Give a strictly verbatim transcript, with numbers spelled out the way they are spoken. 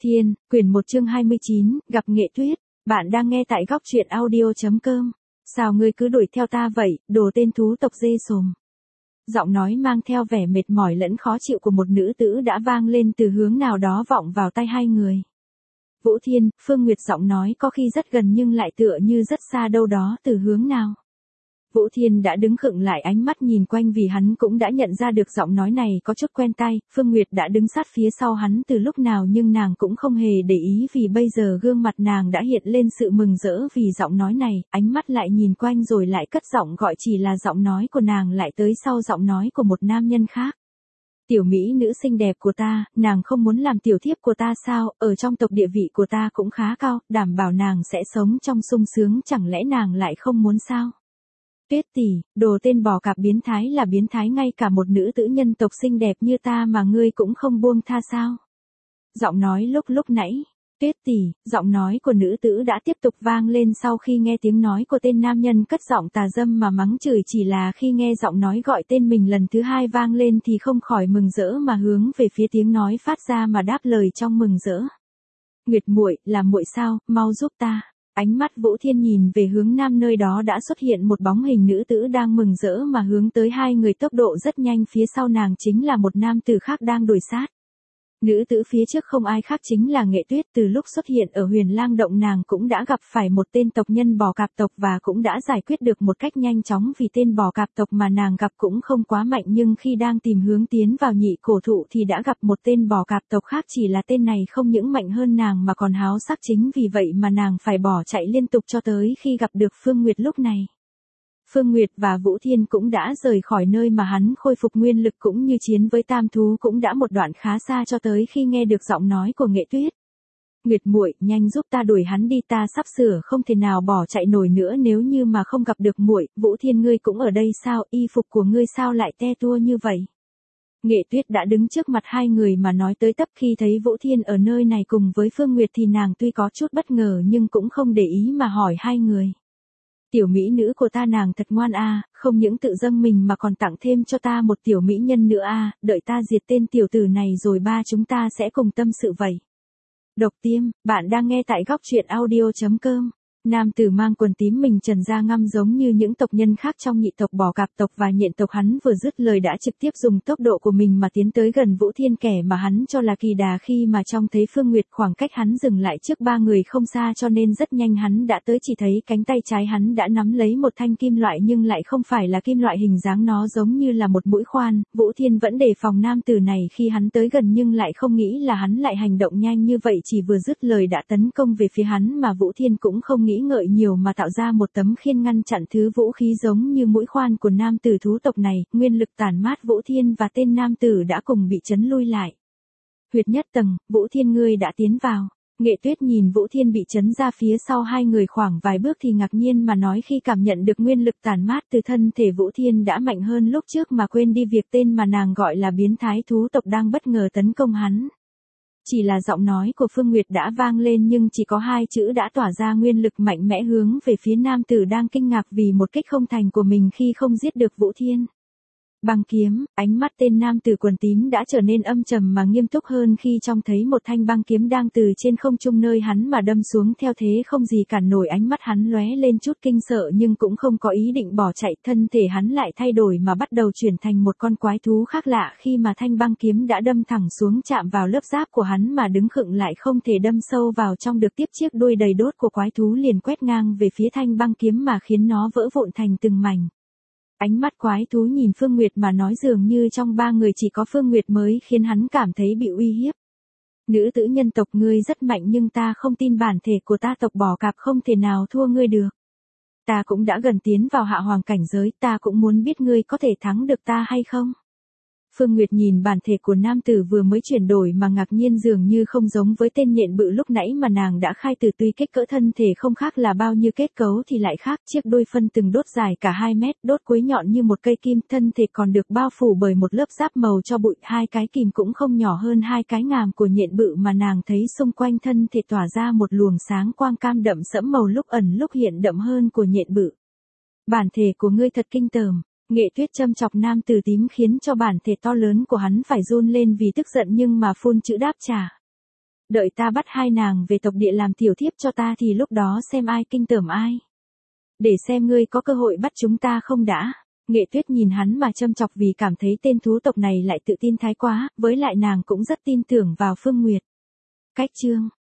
Thiên, quyển một chương hai mươi chín, gặp Nghệ Tuyết. Bạn đang nghe tại góc truyện audio.com. Sao ngươi cứ đuổi theo ta vậy, đồ tên thú tộc dê sồm. Giọng nói mang theo vẻ mệt mỏi lẫn khó chịu của một nữ tử đã vang lên từ hướng nào đó vọng vào tai hai người. Vũ Thiên, Phương Nguyệt giọng nói có khi rất gần nhưng lại tựa như rất xa đâu đó từ hướng nào. Vũ Thiên đã đứng khựng lại, ánh mắt nhìn quanh vì hắn cũng đã nhận ra được giọng nói này có chút quen tai. Phương Nguyệt đã đứng sát phía sau hắn từ lúc nào nhưng nàng cũng không hề để ý vì bây giờ gương mặt nàng đã hiện lên sự mừng rỡ vì giọng nói này, ánh mắt lại nhìn quanh rồi lại cất giọng gọi, chỉ là giọng nói của nàng lại tới sau giọng nói của một nam nhân khác. Tiểu mỹ nữ xinh đẹp của ta, nàng không muốn làm tiểu thiếp của ta sao, ở trong tộc địa vị của ta cũng khá cao, đảm bảo nàng sẽ sống trong sung sướng, chẳng lẽ nàng lại không muốn sao? Tuyết tỷ, đồ tên bò cạp biến thái là biến thái, ngay cả một nữ tử nhân tộc xinh đẹp như ta mà ngươi cũng không buông tha sao? Giọng nói lúc lúc nãy, Tuyết tỷ, giọng nói của nữ tử đã tiếp tục vang lên sau khi nghe tiếng nói của tên nam nhân cất giọng tà dâm mà mắng chửi, chỉ là khi nghe giọng nói gọi tên mình lần thứ hai vang lên thì không khỏi mừng rỡ mà hướng về phía tiếng nói phát ra mà đáp lời trong mừng rỡ. Nguyệt muội, là muội sao, mau giúp ta. Ánh mắt Vũ Thiên nhìn về hướng nam, nơi đó đã xuất hiện một bóng hình nữ tử đang mừng rỡ mà hướng tới hai người, tốc độ rất nhanh, phía sau nàng chính là một nam tử khác đang đuổi sát. Nữ tử phía trước không ai khác chính là Nghệ Tuyết, từ lúc xuất hiện ở Huyền Lang động nàng cũng đã gặp phải một tên tộc nhân bò cạp tộc và cũng đã giải quyết được một cách nhanh chóng vì tên bò cạp tộc mà nàng gặp cũng không quá mạnh, nhưng khi đang tìm hướng tiến vào nhị cổ thụ thì đã gặp một tên bò cạp tộc khác, chỉ là tên này không những mạnh hơn nàng mà còn háo sắc, chính vì vậy mà nàng phải bỏ chạy liên tục cho tới khi gặp được Phương Nguyệt lúc này. Phương Nguyệt và Vũ Thiên cũng đã rời khỏi nơi mà hắn khôi phục nguyên lực cũng như chiến với tam thú cũng đã một đoạn khá xa cho tới khi nghe được giọng nói của Nghệ Tuyết. Nguyệt muội, nhanh giúp ta đuổi hắn đi, ta sắp sửa không thể nào bỏ chạy nổi nữa nếu như mà không gặp được muội. Vũ Thiên, ngươi cũng ở đây sao, y phục của ngươi sao lại te tua như vậy? Nghệ Tuyết đã đứng trước mặt hai người mà nói tới tấp, khi thấy Vũ Thiên ở nơi này cùng với Phương Nguyệt thì nàng tuy có chút bất ngờ nhưng cũng không để ý mà hỏi hai người. Tiểu mỹ nữ của ta nàng thật ngoan a, không những tự dâng mình mà còn tặng thêm cho ta một tiểu mỹ nhân nữa a, đợi ta diệt tên tiểu tử này rồi ba chúng ta sẽ cùng tâm sự vậy. Độc Tiêm, bạn đang nghe tại góc truyện audio.com. Nam tử mang quần tím mình trần da ngăm giống như những tộc nhân khác trong nhị tộc bò cạp tộc và nhện tộc, hắn vừa dứt lời đã trực tiếp dùng tốc độ của mình mà tiến tới gần Vũ Thiên, kẻ mà hắn cho là kỳ đà, khi mà trông thấy Phương Nguyệt khoảng cách hắn dừng lại trước ba người không xa cho nên rất nhanh hắn đã tới, chỉ thấy cánh tay trái hắn đã nắm lấy một thanh kim loại nhưng lại không phải là kim loại, hình dáng nó giống như là một mũi khoan. Vũ Thiên vẫn đề phòng nam tử này khi hắn tới gần nhưng lại không nghĩ là hắn lại hành động nhanh như vậy, chỉ vừa dứt lời đã tấn công về phía hắn mà Vũ Thiên cũng không nghĩ ngợi nhiều mà tạo ra một tấm khiên ngăn chặn thứ vũ khí giống như mũi khoan của nam tử thú tộc này, nguyên lực tản mát, Vũ Thiên và tên nam tử đã cùng bị chấn lui lại. Huyệt nhất tầng, Vũ Thiên, ngươi đã tiến vào. Nghệ Tuyết nhìn Vũ Thiên bị chấn ra phía sau hai người khoảng vài bước thì ngạc nhiên mà nói, khi cảm nhận được nguyên lực tản mát từ thân thể Vũ Thiên đã mạnh hơn lúc trước mà quên đi việc tên mà nàng gọi là biến thái thú tộc đang bất ngờ tấn công hắn. Chỉ là giọng nói của Phương Nguyệt đã vang lên nhưng chỉ có hai chữ đã tỏa ra nguyên lực mạnh mẽ hướng về phía nam tử đang kinh ngạc vì một kích không thành của mình khi không giết được Vũ Thiên. Băng kiếm, ánh mắt tên nam tử quần tím đã trở nên âm trầm mà nghiêm túc hơn khi trông thấy một thanh băng kiếm đang từ trên không trung nơi hắn mà đâm xuống theo thế không gì cản nổi, ánh mắt hắn lóe lên chút kinh sợ nhưng cũng không có ý định bỏ chạy, thân thể hắn lại thay đổi mà bắt đầu chuyển thành một con quái thú khác lạ khi mà thanh băng kiếm đã đâm thẳng xuống chạm vào lớp giáp của hắn mà đứng khựng lại, không thể đâm sâu vào trong được, tiếp chiếc đuôi đầy đốt của quái thú liền quét ngang về phía thanh băng kiếm mà khiến nó vỡ vụn thành từng mảnh. Ánh mắt quái thú nhìn Phương Nguyệt mà nói, dường như trong ba người chỉ có Phương Nguyệt mới khiến hắn cảm thấy bị uy hiếp. Nữ tử nhân tộc, ngươi rất mạnh nhưng ta không tin bản thể của ta tộc bò cạp không thể nào thua ngươi được. Ta cũng đã gần tiến vào hạ hoàng cảnh giới, ta cũng muốn biết ngươi có thể thắng được ta hay không. Phương Nguyệt nhìn bản thể của nam tử vừa mới chuyển đổi mà ngạc nhiên, dường như không giống với tên nhện bự lúc nãy mà nàng đã khai từ, tuy kích cỡ thân thể không khác là bao nhiêu, kết cấu thì lại khác, chiếc đuôi phân từng đốt dài cả hai mét, đốt cuối nhọn như một cây kim, thân thể còn được bao phủ bởi một lớp giáp màu cho bụi, hai cái kìm cũng không nhỏ hơn hai cái ngàm của nhện bự mà nàng thấy xung quanh thân thể tỏa ra một luồng sáng quang cam đậm sẫm màu lúc ẩn lúc hiện đậm hơn của nhện bự. Bản thể của ngươi thật kinh tởm. Nghệ Tuyết châm chọc nam tử tím khiến cho bản thể to lớn của hắn phải run lên vì tức giận nhưng mà phun chữ đáp trả. Đợi ta bắt hai nàng về tộc địa làm tiểu thiếp cho ta thì lúc đó xem ai kinh tởm ai. Để xem ngươi có cơ hội bắt chúng ta không đã. Nghệ Tuyết nhìn hắn mà châm chọc vì cảm thấy tên thú tộc này lại tự tin thái quá, với lại nàng cũng rất tin tưởng vào Phương Nguyệt. Cách chương